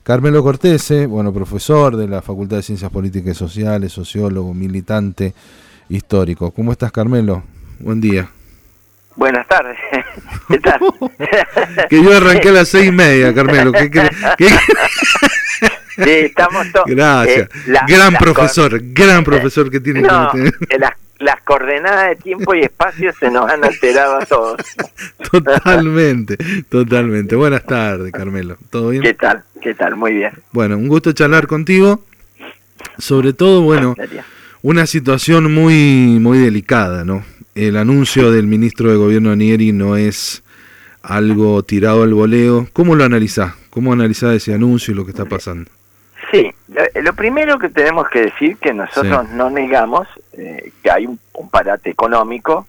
Carmelo Cortese, bueno, profesor de la Facultad de Ciencias Políticas y Sociales, sociólogo, militante histórico. ¿Cómo estás, Carmelo? Buen día. Buenas tardes. ¿Qué tal? Que yo arranqué a las 6:30, Carmelo. Sí, estamos todos. Gracias. Gran profesor que tiene. No, las coordenadas de tiempo y espacio se nos han alterado a todos. Totalmente. Buenas tardes, Carmelo. ¿Todo bien? ¿Qué tal? Muy bien. Bueno, un gusto charlar contigo. Sobre todo, bueno, una situación muy delicada, ¿no? El anuncio del ministro de Gobierno Nieri no es algo tirado al voleo. ¿Cómo lo analizás? ¿Cómo analizás ese anuncio y lo que está pasando? Sí, lo primero que tenemos que decir que nosotros no negamos que hay un parate económico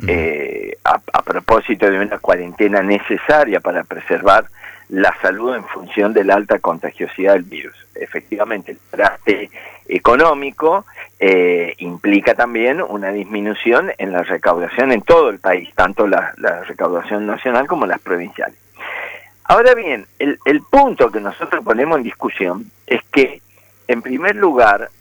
a propósito de una cuarentena necesaria para preservar la salud en función de la alta contagiosidad del virus. Efectivamente, el parate económico implica también una disminución en la recaudación en todo el país, tanto la recaudación nacional como las provinciales. Ahora bien, el punto que nosotros ponemos en discusión es que, en primer lugar,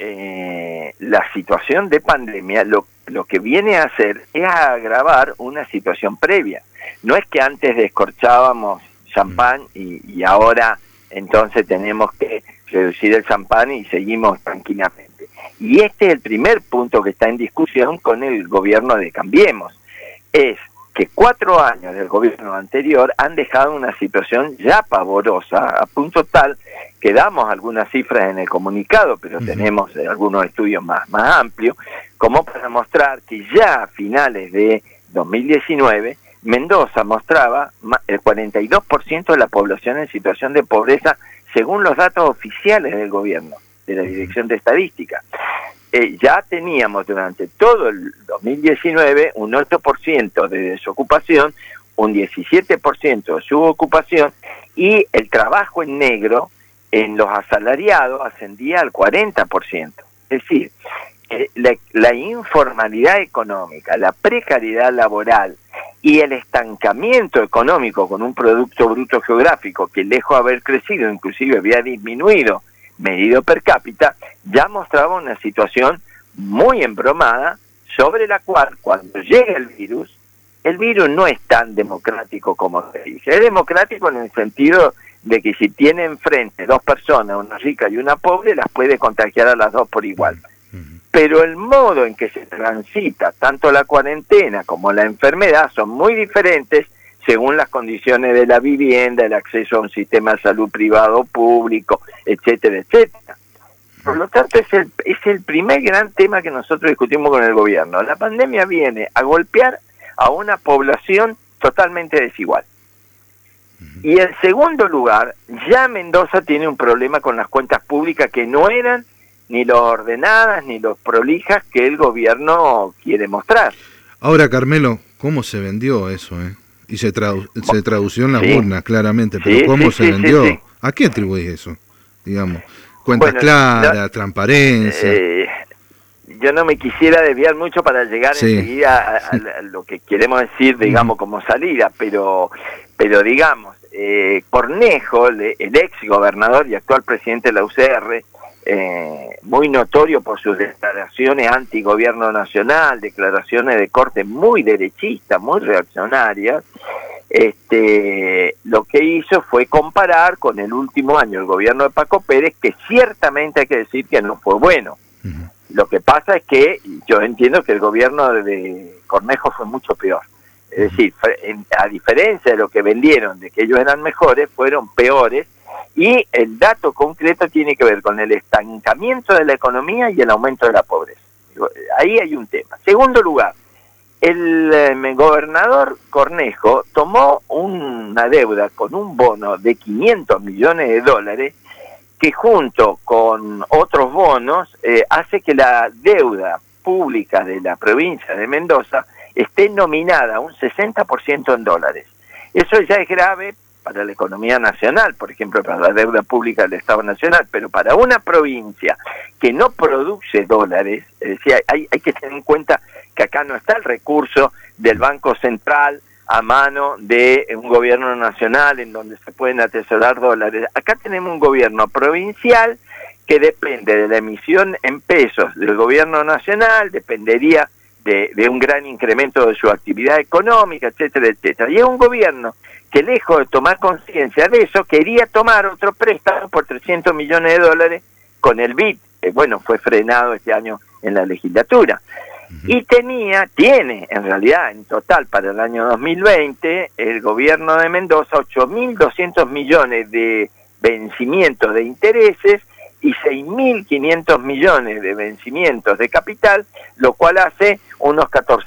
la situación de pandemia lo que viene a hacer es a agravar una situación previa. No es que antes descorchábamos champán y ahora entonces tenemos que reducir el champán y seguimos tranquilamente. Y este es el primer punto que está en discusión con el gobierno de Cambiemos. Es que 4 años del gobierno anterior han dejado una situación ya pavorosa, a punto tal que damos algunas cifras en el comunicado, pero tenemos algunos estudios más amplios, como para mostrar que ya a finales de 2019, Mendoza mostraba el 42% de la población en situación de pobreza, según los datos oficiales del gobierno, de la Dirección de Estadística. Ya teníamos durante todo el 2019 un 8% de desocupación, un 17% de subocupación, y el trabajo en negro en los asalariados ascendía al 40%. Es decir, la informalidad económica, la precariedad laboral y el estancamiento económico con un Producto Bruto Geográfico que, lejos de haber crecido, inclusive había disminuido medido per cápita, ya mostraba una situación muy embromada, sobre la cual, cuando llega el virus no es tan democrático como se dice. Es democrático en el sentido de que si tiene enfrente 2 personas, una rica y una pobre, las puede contagiar a las 2 por igual. Pero el modo en que se transita tanto la cuarentena como la enfermedad son muy diferentes según las condiciones de la vivienda, el acceso a un sistema de salud privado público, etcétera, etcétera. Por lo tanto, es el primer gran tema que nosotros discutimos con el gobierno. La pandemia viene a golpear a una población totalmente desigual. Y en segundo lugar, ya Mendoza tiene un problema con las cuentas públicas que no eran ni los ordenadas ni los prolijas que el gobierno quiere mostrar. Ahora, Carmelo, ¿cómo se vendió eso, Y se tradució en las urnas, claramente, pero ¿cómo se vendió? Sí. ¿A qué atribuís eso? Digamos, cuentas claras, transparencia. Yo no me quisiera desviar mucho para llegar enseguida a lo que queremos decir, digamos, como salida, pero digamos, Cornejo, el ex gobernador y actual presidente de la UCR, muy notorio por sus declaraciones antigobierno nacional, declaraciones de corte muy derechista, muy reaccionarias, lo que hizo fue comparar con el último año el gobierno de Paco Pérez, que ciertamente hay que decir que no fue bueno. Lo que pasa es que yo entiendo que el gobierno de Cornejo fue mucho peor. Es decir, a diferencia de lo que vendieron, de que ellos eran mejores, fueron peores. Y el dato concreto tiene que ver con el estancamiento de la economía y el aumento de la pobreza. Ahí hay un tema. Segundo lugar, el gobernador Cornejo tomó una deuda con un bono de $500 millones que junto con otros bonos hace que la deuda pública de la provincia de Mendoza esté nominada un 60% en dólares. Eso ya es grave para la economía nacional, por ejemplo, para la deuda pública del Estado Nacional, pero para una provincia que no produce dólares, es decir, hay que tener en cuenta que acá no está el recurso del Banco Central a mano de un gobierno nacional en donde se pueden atesorar dólares. Acá tenemos un gobierno provincial que depende de la emisión en pesos del gobierno nacional, dependería de un gran incremento de su actividad económica, etcétera, etcétera. Y es un gobierno que, lejos de tomar conciencia de eso, quería tomar otro préstamo por 300 millones de dólares con el BID. Bueno, fue frenado este año en la legislatura. Y tiene, en realidad, en total, para el año 2020, el gobierno de Mendoza, 8.200 millones de vencimientos de intereses y 6.500 millones de vencimientos de capital, lo cual hace unos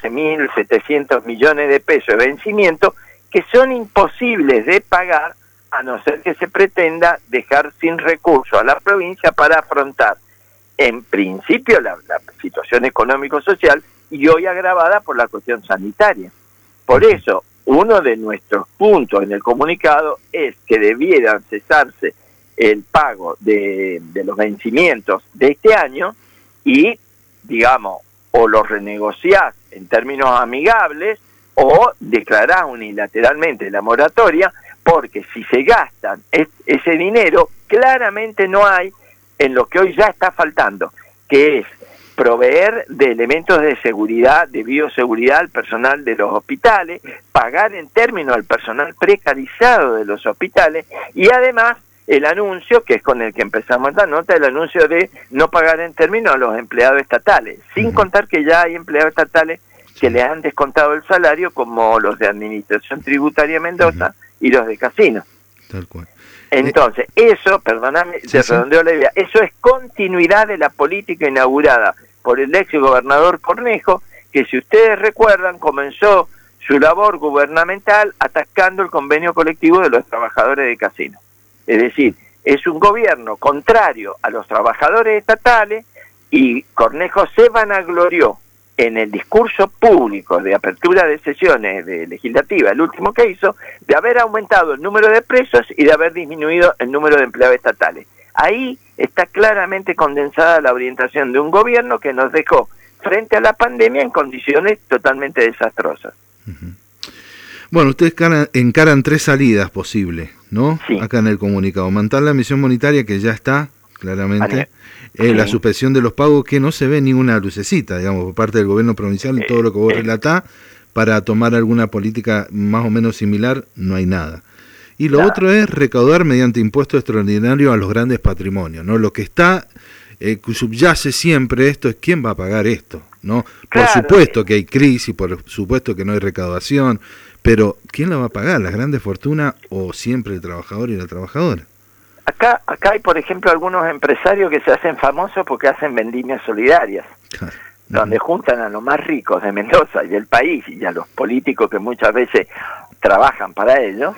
14.700 millones de pesos de vencimiento que son imposibles de pagar a no ser que se pretenda dejar sin recursos a la provincia para afrontar, en principio, la situación económico-social y hoy agravada por la cuestión sanitaria. Por eso, uno de nuestros puntos en el comunicado es que debieran cesarse el pago de los vencimientos de este año y, digamos, o los renegociás en términos amigables o declarás unilateralmente la moratoria, porque si se gastan ese dinero, claramente no hay en lo que hoy ya está faltando, que es proveer de elementos de seguridad, de bioseguridad al personal de los hospitales, pagar en términos al personal precarizado de los hospitales y además el anuncio, que es con el que empezamos esta nota, el anuncio de no pagar en términos a los empleados estatales, sin contar que ya hay empleados estatales que le han descontado el salario, como los de Administración Tributaria Mendoza y los de Casinos. Tal cual. Entonces, eso, perdóname, te redondeo la idea, eso es continuidad de la política inaugurada por el ex gobernador Cornejo, que si ustedes recuerdan, comenzó su labor gubernamental atacando el convenio colectivo de los trabajadores de Casinos. Es decir, es un gobierno contrario a los trabajadores estatales y Cornejo se vanaglorió en el discurso público de apertura de sesiones de legislativa, el último que hizo, de haber aumentado el número de presos y de haber disminuido el número de empleados estatales. Ahí está claramente condensada la orientación de un gobierno que nos dejó frente a la pandemia en condiciones totalmente desastrosas. Bueno, ustedes encaran 3 salidas posibles, ¿no? Sí. Acá en el comunicado. Mantener la emisión monetaria, que ya está, claramente. La suspensión de los pagos, que no se ve ninguna lucecita, digamos, por parte del gobierno provincial, y todo lo que vos relatás, para tomar alguna política más o menos similar, no hay nada. Y lo otro es recaudar mediante impuesto extraordinario a los grandes patrimonios, ¿no? Lo que está, subyace siempre esto es quién va a pagar esto, ¿no? Por supuesto que hay crisis, por supuesto que no hay recaudación, pero ¿quién la va a pagar? ¿Las grandes fortunas o siempre el trabajador y la trabajadora? Acá hay, por ejemplo, algunos empresarios que se hacen famosos porque hacen vendimias solidarias, donde juntan a los más ricos de Mendoza y del país y a los políticos que muchas veces trabajan para ellos,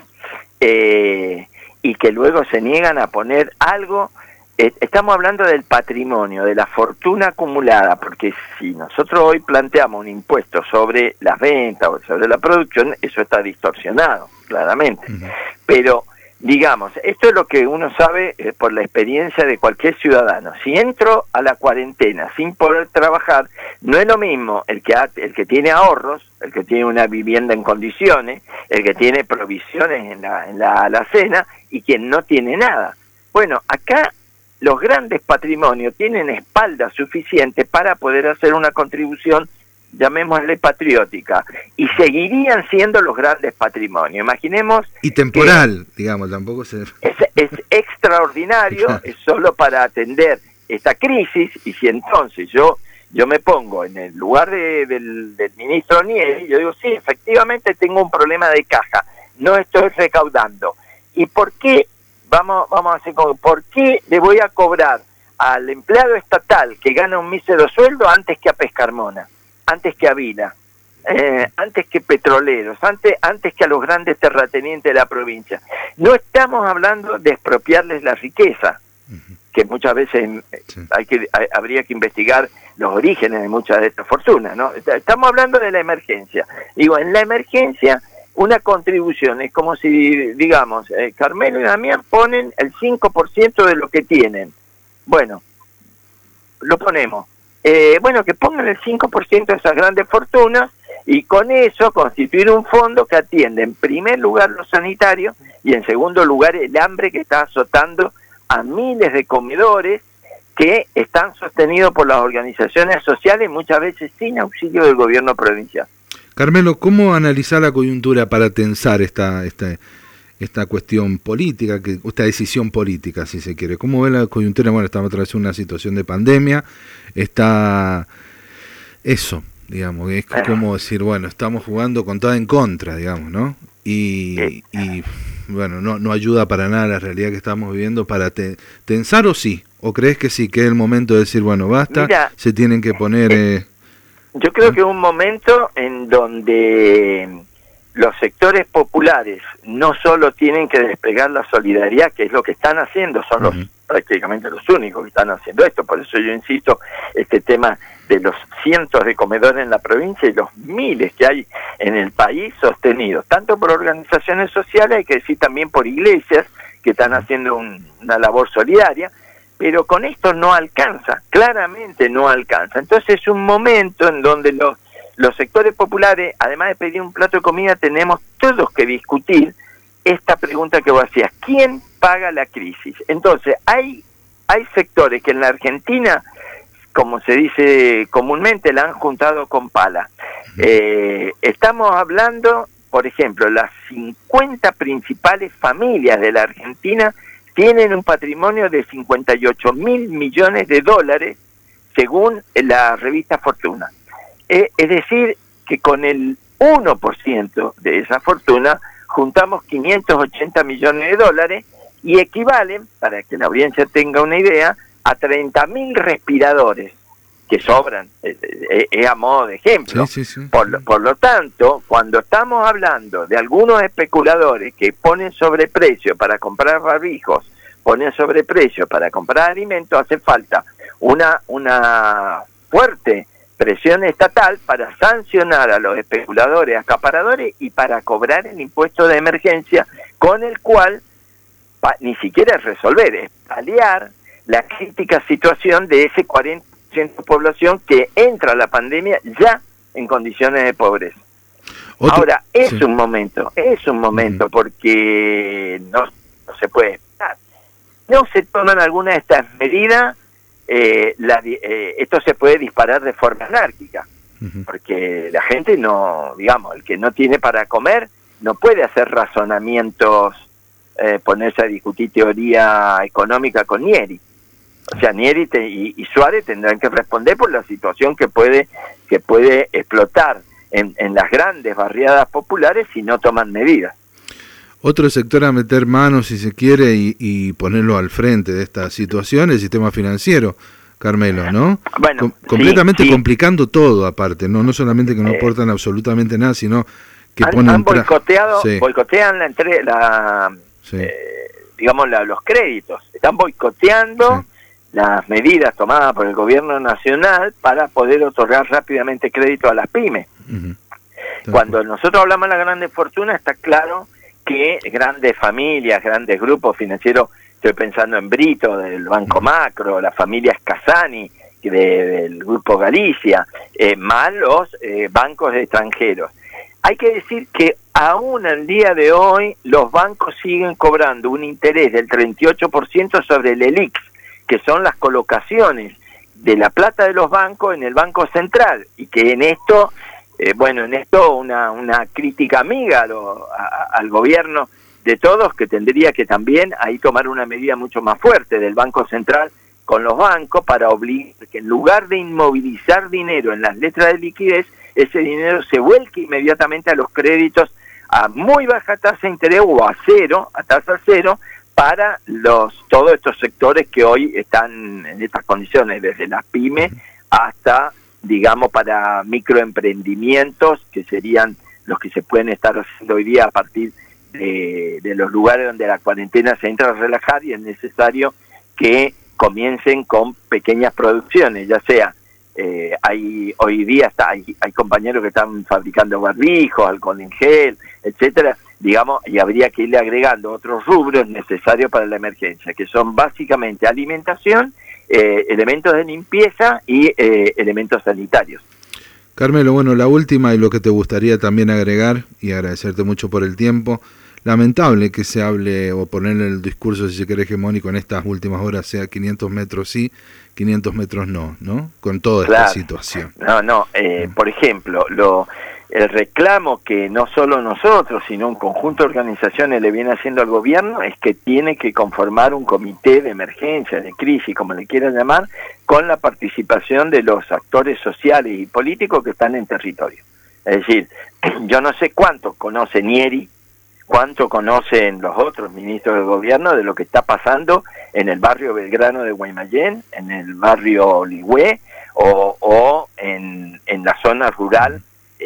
y que luego se niegan a poner algo. Estamos hablando del patrimonio, de la fortuna acumulada, porque si nosotros hoy planteamos un impuesto sobre las ventas o sobre la producción, eso está distorsionado, claramente. Pero, digamos, esto es lo que uno sabe por la experiencia de cualquier ciudadano. Si entro a la cuarentena sin poder trabajar, no es lo mismo el que tiene ahorros, el que tiene una vivienda en condiciones, el que tiene provisiones en la alacena y quien no tiene nada. Bueno, acá los grandes patrimonios tienen espalda suficiente para poder hacer una contribución, llamémosle patriótica, y seguirían siendo los grandes patrimonios. Imaginemos... Y temporal, digamos, tampoco se... Es extraordinario, es solo para atender esta crisis, y si entonces yo me pongo en el lugar del ministro Nieri, yo digo, sí, efectivamente tengo un problema de caja, no estoy recaudando. ¿Y por qué? Vamos a hacer como, ¿por qué le voy a cobrar al empleado estatal que gana un mísero sueldo antes que a Pescarmona, antes que a Vila, antes que petroleros, antes que a los grandes terratenientes de la provincia? No estamos hablando de expropiarles la riqueza, que muchas veces habría que investigar los orígenes de muchas de estas fortunas, ¿no? Estamos hablando de la emergencia. Digo, en la emergencia una contribución es como si, digamos, Carmelo y Damián ponen el 5% de lo que tienen. Bueno, lo ponemos. Bueno, que pongan el 5% de esas grandes fortunas y con eso constituir un fondo que atiende en primer lugar lo sanitario y en segundo lugar el hambre que está azotando a miles de comedores que están sostenidos por las organizaciones sociales, muchas veces sin auxilio del gobierno provincial. Carmelo, ¿cómo analizar la coyuntura para tensar esta cuestión política, esta decisión política, si se quiere? ¿Cómo ve la coyuntura? Bueno, estamos otra vez en una situación de pandemia, está eso, digamos, es como decir, bueno, estamos jugando con todo en contra, digamos, ¿no? Y bueno, no ayuda para nada la realidad que estamos viviendo para tensar, ¿o sí? ¿O crees que sí, que es el momento de decir, bueno, basta, mira, se tienen que poner... yo creo que es un momento en donde los sectores populares no solo tienen que desplegar la solidaridad, que es lo que están haciendo, son prácticamente los únicos que están haciendo esto, por eso yo insisto, este tema de los cientos de comedores en la provincia y los miles que hay en el país sostenidos, tanto por organizaciones sociales, hay que decir también por iglesias que están haciendo una labor solidaria, pero con esto no alcanza, claramente no alcanza. Entonces es un momento en donde los sectores populares, además de pedir un plato de comida, tenemos todos que discutir esta pregunta que vos hacías, ¿quién paga la crisis? Entonces hay sectores que en la Argentina, como se dice comúnmente, la han juntado con pala. Estamos hablando, por ejemplo, las 50 principales familias de la Argentina tienen un patrimonio de 58.000 millones de dólares, según la revista Fortuna. Es decir, que con el 1% de esa fortuna juntamos 580 millones de dólares y equivalen, para que la audiencia tenga una idea, a 30.000 respiradores que sobran, es a modo de ejemplo. Sí. Por lo tanto, cuando estamos hablando de algunos especuladores que ponen sobreprecio para comprar barbijos, ponen sobreprecio para comprar alimentos, hace falta una fuerte presión estatal para sancionar a los especuladores, acaparadores y para cobrar el impuesto de emergencia, con el cual ni siquiera es resolver, es paliar la crítica situación de ese 40% de población que entra a la pandemia ya en condiciones de pobreza. Ahora, es un momento, porque no se puede esperar. No se toman algunas de estas medidas, esto se puede disparar de forma anárquica, porque la gente no, digamos, el que no tiene para comer no puede hacer razonamientos, ponerse a discutir teoría económica con Nieri. O sea, Nieri y Suárez tendrán que responder por la situación que puede explotar en las grandes barriadas populares si no toman medidas. Otro sector a meter manos, si se quiere, y ponerlo al frente de esta situación, el sistema financiero, Carmelo, ¿no? Bueno, completamente complicando todo, aparte, no solamente que no aportan absolutamente nada, sino que han boicotean los créditos, están boicoteando las medidas tomadas por el gobierno nacional para poder otorgar rápidamente crédito a las pymes. Cuando nosotros hablamos de la grandes fortunas, está claro que grandes familias, grandes grupos financieros, estoy pensando en Brito, del Banco Macro, las familias Casani, del Grupo Galicia, más los bancos extranjeros. Hay que decir que aún al día de hoy los bancos siguen cobrando un interés del 38% sobre el ELIX, que son las colocaciones de la plata de los bancos en el Banco Central, y que en esto... una crítica amiga al gobierno de todos, que tendría que también ahí tomar una medida mucho más fuerte del Banco Central con los bancos para obligar que en lugar de inmovilizar dinero en las letras de liquidez, ese dinero se vuelque inmediatamente a los créditos a muy baja tasa de interés o a tasa cero, para todos estos sectores que hoy están en estas condiciones, desde las pymes hasta, digamos, para microemprendimientos, que serían los que se pueden estar haciendo hoy día a partir de los lugares donde la cuarentena se entra a relajar, y es necesario que comiencen con pequeñas producciones, ya sea, hoy día hay compañeros que están fabricando barbijos, alcohol en gel, etcétera, digamos, y habría que irle agregando otros rubros necesarios para la emergencia, que son básicamente alimentación, elementos de limpieza y elementos sanitarios. Carmelo, bueno, la última y lo que te gustaría también agregar, y agradecerte mucho por el tiempo. Lamentable que se hable o poner el discurso, si se quiere, hegemónico en estas últimas horas, sea 500 metros sí, 500 metros no, ¿no? Con toda esta situación. Por ejemplo, el reclamo que no solo nosotros, sino un conjunto de organizaciones le viene haciendo al gobierno es que tiene que conformar un comité de emergencia, de crisis, como le quieran llamar, con la participación de los actores sociales y políticos que están en territorio. Es decir, yo no sé cuánto conoce Nieri, cuánto conocen los otros ministros del gobierno de lo que está pasando en el barrio Belgrano de Guaymallén, en el barrio Ligüé o en la zona rural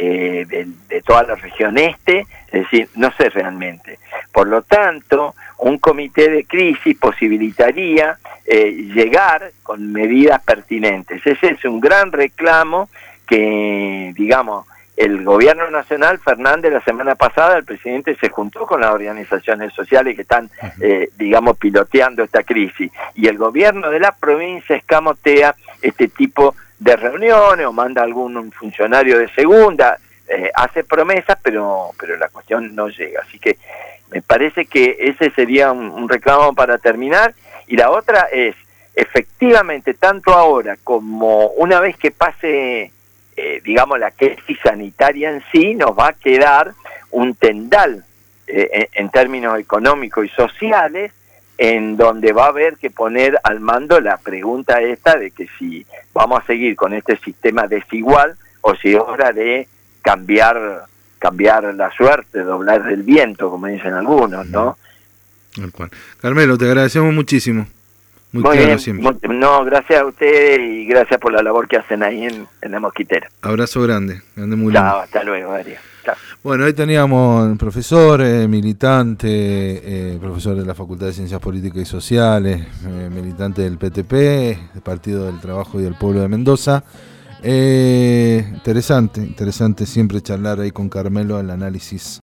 de toda la región este, es decir, no sé realmente. Por lo tanto, un comité de crisis posibilitaría llegar con medidas pertinentes. Ese es un gran reclamo que, digamos, el gobierno nacional, Fernández, la semana pasada, el presidente se juntó con las organizaciones sociales que están, digamos, piloteando esta crisis. Y el gobierno de la provincia escamotea este tipo de reuniones o manda algún funcionario de segunda, hace promesas, pero la cuestión no llega. Así que me parece que ese sería un reclamo para terminar. Y la otra es, efectivamente, tanto ahora como una vez que pase, digamos, la crisis sanitaria en sí, nos va a quedar un tendal en términos económicos y sociales, en donde va a haber que poner al mando la pregunta esta de que si vamos a seguir con este sistema desigual o si es hora de cambiar la suerte, doblar el viento, como dicen algunos, ¿no? Carmelo, te agradecemos muchísimo. Muy claro bien, siempre. No, gracias a ustedes y gracias por la labor que hacen ahí en la Mosquitera. Abrazo grande, muy Chao, hasta luego, Darío. Chao. Bueno, ahí teníamos profesor, militante, profesor de la Facultad de Ciencias Políticas y Sociales, militante del PTP, del Partido del Trabajo y del Pueblo de Mendoza. Interesante siempre charlar ahí con Carmelo el análisis